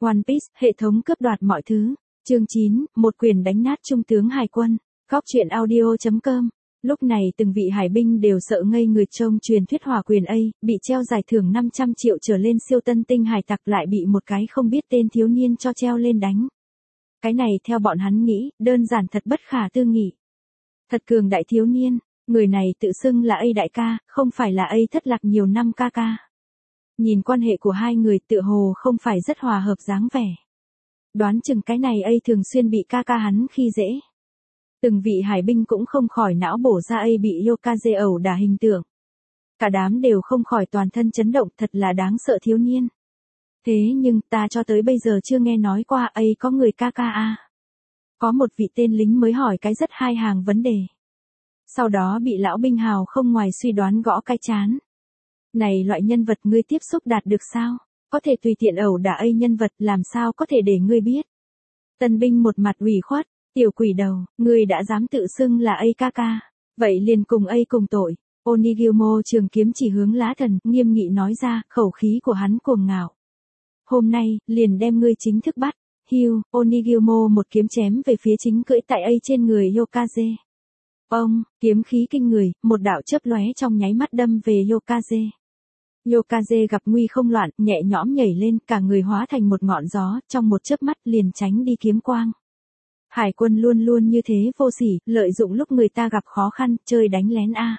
One Piece, hệ thống cướp đoạt mọi thứ. Chương 9, một quyền đánh nát trung tướng hải quân. Góc truyện audio.com. Lúc này từng vị hải binh đều sợ ngây người trông truyền thuyết hỏa quyền A, bị treo giải thưởng 500 triệu trở lên siêu tân tinh hải tặc lại bị một cái không biết tên thiếu niên cho treo lên đánh. Cái này theo bọn hắn nghĩ, đơn giản thật bất khả tư nghị. Thật cường đại thiếu niên, người này tự xưng là A đại ca, không phải là A thất lạc nhiều năm ca ca. Nhìn quan hệ của hai người tựa hồ không phải rất hòa hợp dáng vẻ. Đoán chừng cái này A thường xuyên bị ca ca hắn khi dễ. Từng vị hải binh cũng không khỏi não bổ ra A bị Yokaze ẩu đả hình tượng. Cả đám đều không khỏi toàn thân chấn động, thật là đáng sợ thiếu niên. Thế nhưng ta cho tới bây giờ chưa nghe nói qua A có người ca ca a. Có một vị tên lính mới hỏi cái rất hai hàng vấn đề. Sau đó bị lão binh hào không ngoài suy đoán gõ cái chán. Này loại nhân vật ngươi tiếp xúc đạt được sao? Có thể tùy tiện ẩu đả A nhân vật làm sao có thể để ngươi biết? Tân binh một mặt ủy khuất, tiểu quỷ đầu, ngươi đã dám tự xưng là A ca ca. Vậy liền cùng A cùng tội. Onigyomo trường kiếm chỉ hướng lá thần, nghiêm nghị nói ra, khẩu khí của hắn cuồng ngạo. Hôm nay, liền đem ngươi chính thức bắt. Hưu, Onigyomo một kiếm chém về phía chính cưỡi tại A trên người Yokaze. Ông, kiếm khí kinh người, một đạo chớp lóe trong nháy mắt đâm về Yokaze. Yokaze gặp nguy không loạn, nhẹ nhõm nhảy lên, cả người hóa thành một ngọn gió, trong một chớp mắt liền tránh đi kiếm quang. Hải quân luôn luôn như thế vô sỉ, lợi dụng lúc người ta gặp khó khăn, chơi đánh lén a.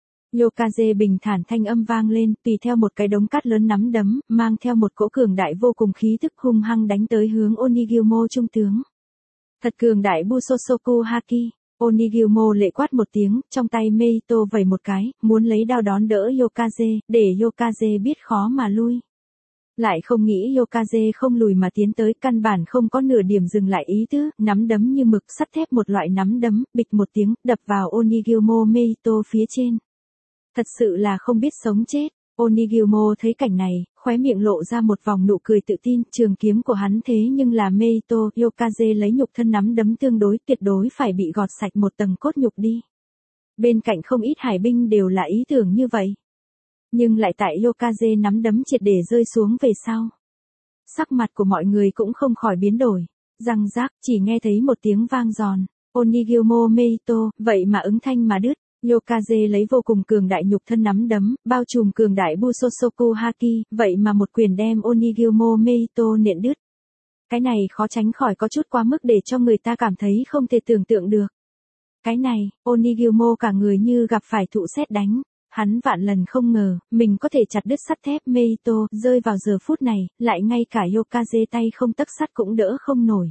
Yokaze bình thản thanh âm vang lên, tùy theo một cái đống cát lớn nắm đấm, mang theo một cỗ cường đại vô cùng khí tức hung hăng đánh tới hướng Onigyomo trung tướng. Thật cường đại Busosoku Haki. Onigyomo lệ quát một tiếng, trong tay Meito vẩy một cái, muốn lấy đao đón đỡ Yokaze, để Yokaze biết khó mà lui. Lại không nghĩ Yokaze không lùi mà tiến tới, căn bản không có nửa điểm dừng lại ý tứ, nắm đấm như mực sắt thép, một loại nắm đấm, bịch một tiếng, đập vào Onigyomo Meito phía trên. Thật sự là không biết sống chết. Onigyomo thấy cảnh này, khóe miệng lộ ra một vòng nụ cười tự tin, trường kiếm của hắn thế nhưng là Meito, Yokaze lấy nhục thân nắm đấm tương đối, tuyệt đối phải bị gọt sạch một tầng cốt nhục đi. Bên cạnh không ít hải binh đều là ý tưởng như vậy. Nhưng lại tại Yokaze nắm đấm triệt để rơi xuống về sau. Sắc mặt của mọi người cũng không khỏi biến đổi. Răng rác, chỉ nghe thấy một tiếng vang giòn. Onigyomo Meito, vậy mà ứng thanh mà đứt. Yokaze lấy vô cùng cường đại nhục thân nắm đấm, bao trùm cường đại Busosoku Haki, vậy mà một quyền đem Onigyomo Meito nện đứt. Cái này khó tránh khỏi có chút quá mức để cho người ta cảm thấy không thể tưởng tượng được. Cái này, Onigyomo cả người như gặp phải thụ sét đánh. Hắn vạn lần không ngờ, mình có thể chặt đứt sắt thép Meito, rơi vào giờ phút này, lại ngay cả Yokaze tay không tấc sắt cũng đỡ không nổi.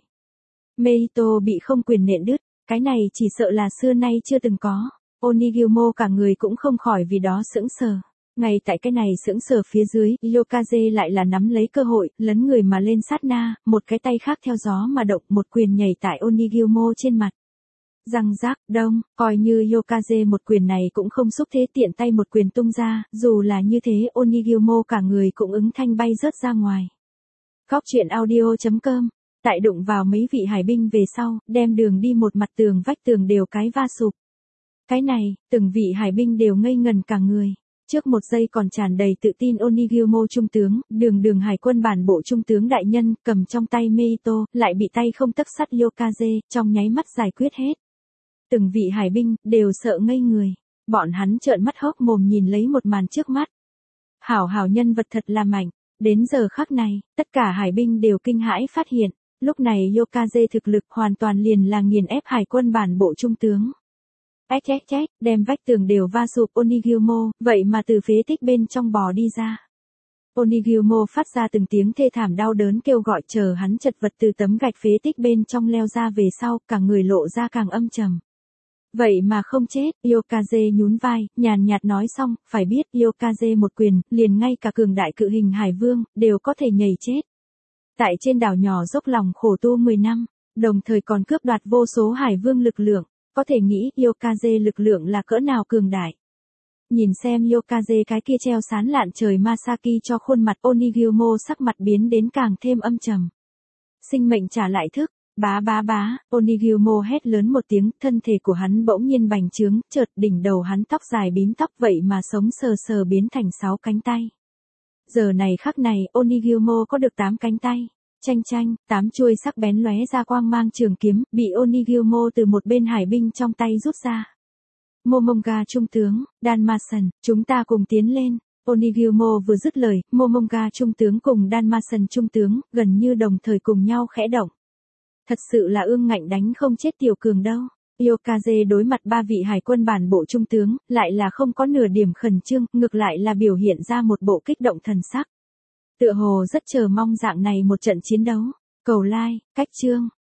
Meito bị không quyền nện đứt, cái này chỉ sợ là xưa nay chưa từng có. Onigyomo cả người cũng không khỏi vì đó sững sờ. Ngay tại cái này sững sờ phía dưới, Yokaze lại là nắm lấy cơ hội, lấn người mà lên sát na, một cái tay khác theo gió mà động, một quyền nhảy tại Onigyomo trên mặt. Răng rác, đông, coi như Yokaze một quyền này cũng không xúc thế, tiện tay một quyền tung ra, dù là như thế Onigyomo cả người cũng ứng thanh bay rớt ra ngoài. Góc truyện audio.com. Tại đụng vào mấy vị hải binh về sau, đem đường đi một mặt tường vách tường đều cái va sụp. Cái này, từng vị hải binh đều ngây ngần cả người. Trước một giây còn tràn đầy tự tin Onigyomo trung tướng, đường hải quân bản bộ trung tướng đại nhân, cầm trong tay Meito, lại bị tay không tấc sắt Yokaze, trong nháy mắt giải quyết hết. Từng vị hải binh, đều sợ ngây người. Bọn hắn trợn mắt hốc mồm nhìn lấy một màn trước mắt. Hảo nhân vật thật là mạnh. Đến giờ khắc này, tất cả hải binh đều kinh hãi phát hiện. Lúc này Yokaze thực lực hoàn toàn liền là nghiền ép hải quân bản bộ trung tướng. Chết, đem vách tường đều va sụp Onigyomo, vậy mà từ phế tích bên trong bò đi ra. Onigyomo phát ra từng tiếng thê thảm đau đớn kêu gọi, chờ hắn chật vật từ tấm gạch phế tích bên trong leo ra về sau, cả người lộ ra càng âm trầm. Vậy mà không chết, Yokaze nhún vai, nhàn nhạt nói xong, phải biết Yokaze một quyền, liền ngay cả cường đại cự hình hải vương, đều có thể nhảy chết. Tại trên đảo nhỏ dốc lòng khổ tu 10 năm, đồng thời còn cướp đoạt vô số hải vương lực lượng. Có thể nghĩ Yokaze lực lượng là cỡ nào cường đại. Nhìn xem Yokaze cái kia treo sán lạn trời Masaki cho khuôn mặt, Onigyomo sắc mặt biến đến càng thêm âm trầm. Sinh mệnh trả lại thức, bá, Onigyomo hét lớn một tiếng, thân thể của hắn bỗng nhiên bành trướng, chợt đỉnh đầu hắn tóc dài bím tóc vậy mà sống sờ sờ biến thành 6 cánh tay. Giờ này khắc này, Onigyomo có được 8 cánh tay. Chanh chanh, 8 chuôi sắc bén lóe ra quang mang trường kiếm, bị Onigilmo từ một bên hải binh trong tay rút ra. Momonga trung tướng, Danmasan, chúng ta cùng tiến lên. Onigilmo vừa dứt lời, Momonga trung tướng cùng Danmasan trung tướng, gần như đồng thời cùng nhau khẽ động. Thật sự là ương ngạnh đánh không chết tiểu cường đâu. Yokaze đối mặt 3 vị hải quân bản bộ trung tướng, lại là không có nửa điểm khẩn trương, ngược lại là biểu hiện ra một bộ kích động thần sắc. Tựa hồ rất chờ mong dạng này một trận chiến đấu. Cầu like, cách chương.